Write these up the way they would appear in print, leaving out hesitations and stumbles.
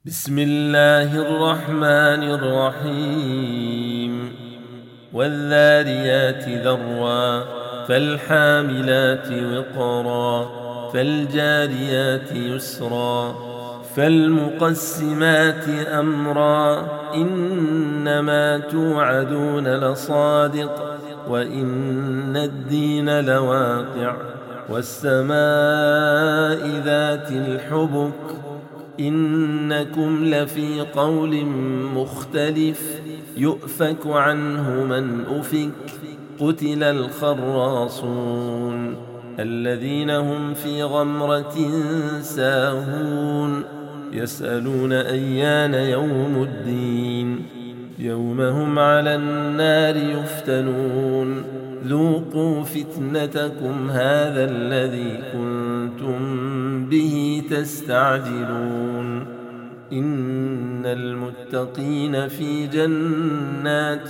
بسم الله الرحمن الرحيم والذاريات ذروا فالحاملات وقرا فالجاريات يسرا فالمقسمات أمرا إنما توعدون لصادق وإن الدين لواقع والسماء ذات الحبك إنكم لفي قول مختلف يؤفك عنه من أفك قتل الخراصون الذين هم في غمرة ساهون يسألون أيان يوم الدين يوم هم على النار يفتنون ذوقوا فتنتكم هذا الذي كنتم به تستعجلون إن المتقين في جنات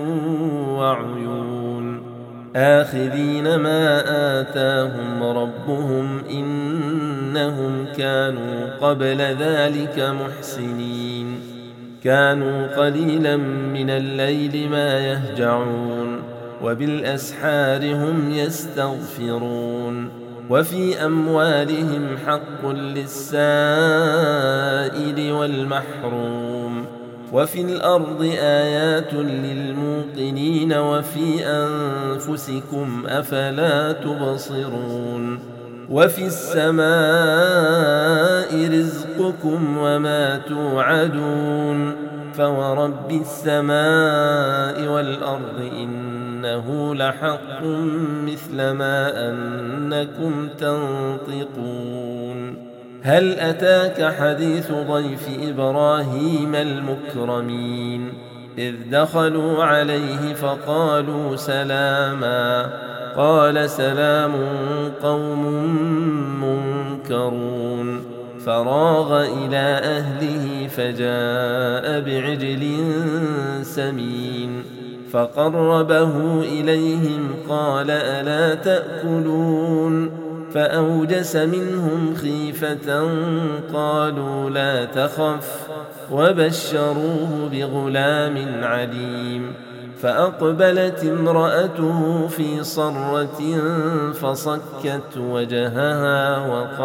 وعيون آخذين ما آتاهم ربهم إنهم كانوا قبل ذلك محسنين كانوا قليلا من الليل ما يهجعون وبالأسحار هم يستغفرون وفي أموالهم حق للسائل والمحروم وفي الأرض آيات للموقنين وفي أنفسكم أفلا تبصرون وفي السماء رزقكم وما توعدون فورب السماء والأرض إنه لحق مثل ما أنكم تنطقون هل أتاك حديث ضيف إبراهيم المكرمين إذ دخلوا عليه فقالوا سلاما قال سلام قوم منكرون فراغ إلى أهله فجاء بعجل سمين فقربه إليهم قال ألا تأكلون فأوجس منهم خيفة قالوا لا تخف وبشروه بغلام عليم فأقبلت امرأته في صرة فصكت وجهها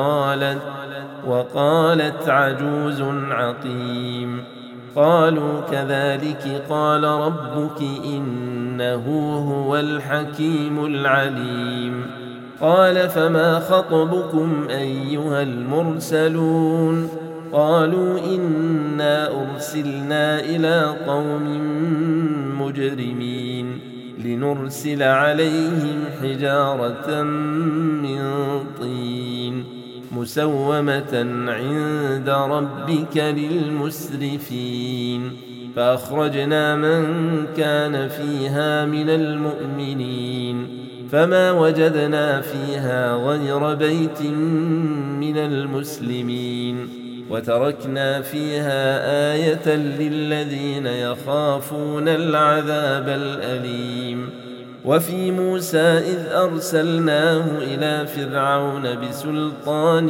وقالت عجوز عقيم قالوا كذلك قال ربك إنه هو الحكيم العليم قال فما خطبكم أيها المرسلون قالوا إنا أرسلنا إلى قوم مجرمين لنرسل عليهم حجارة من طين مسومة عند ربك للمسرفين فأخرجنا من كان فيها من المؤمنين فما وجدنا فيها غير بيت من المسلمين وتركنا فيها آية للذين يخافون العذاب الأليم وفي موسى إذ أرسلناه إلى فرعون بسلطان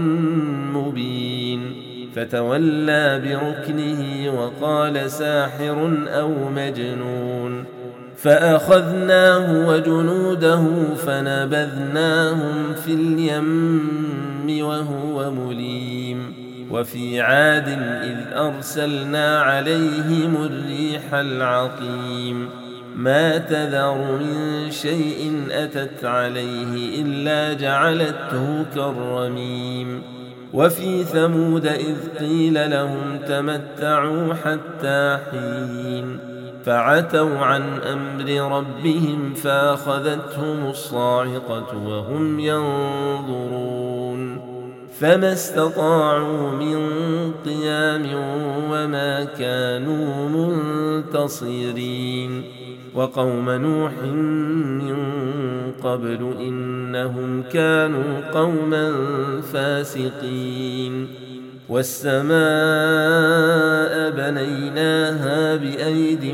مبين فتولى بركنه وقال ساحر أو مجنون فأخذناه وجنوده فنبذناهم في اليم وهو مليم وفي عاد إذ أرسلنا عليهم الريح العقيم ما تذر من شيء أتت عليه إلا جعلته كالرميم وفي ثمود إذ قيل لهم تمتعوا حتى حين فعتوا عن أمر ربهم فأخذتهم الصاعقة وهم ينظرون فما استطاعوا من قيام وما كانوا منتصرين وقوم نوح من قبل إنهم كانوا قوما فاسقين والسماء بنيناها بأيد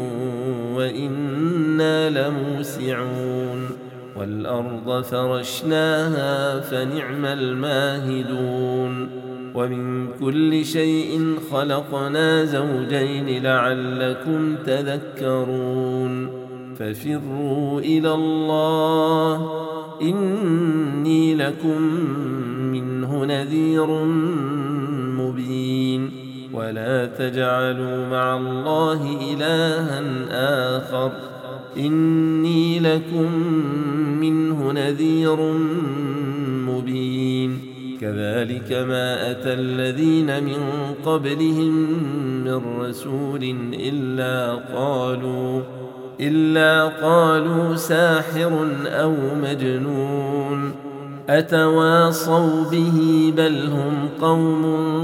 وإنا لموسعون والأرض فرشناها فنعم الماهدون ومن كل شيء خلقنا زوجين لعلكم تذكرون ففروا إلى الله إني لكم منه نذير مبين ولا تجعلوا مع الله إلها آخر إني لكم منه نذير مبين كذلك ما أتى الذين من قبلهم من رسول إلا قالوا ساحر أو مجنون أتواصوا به بل هم قوم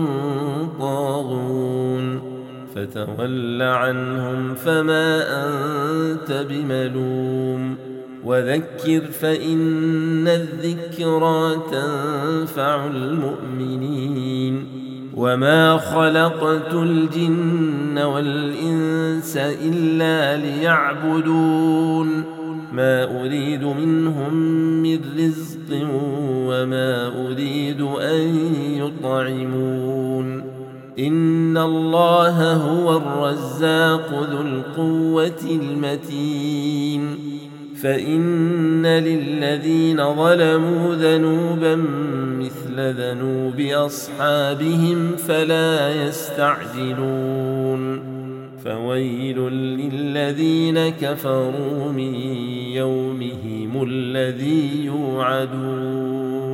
طاغون فتول عنهم فما أنت بملوم وذكر فإن الذكرى تنفع المؤمنين وما خلقت الجن والإنس إلا ليعبدون ما أريد منهم من رزق وما أريد أن يطعمون إن الله هو الرزاق ذو القوة المتين فإن للذين ظلموا ذنوبا مثل ذنوب أصحابهم فلا يستعجلون فويل للذين كفروا من يومهم الذي يوعدون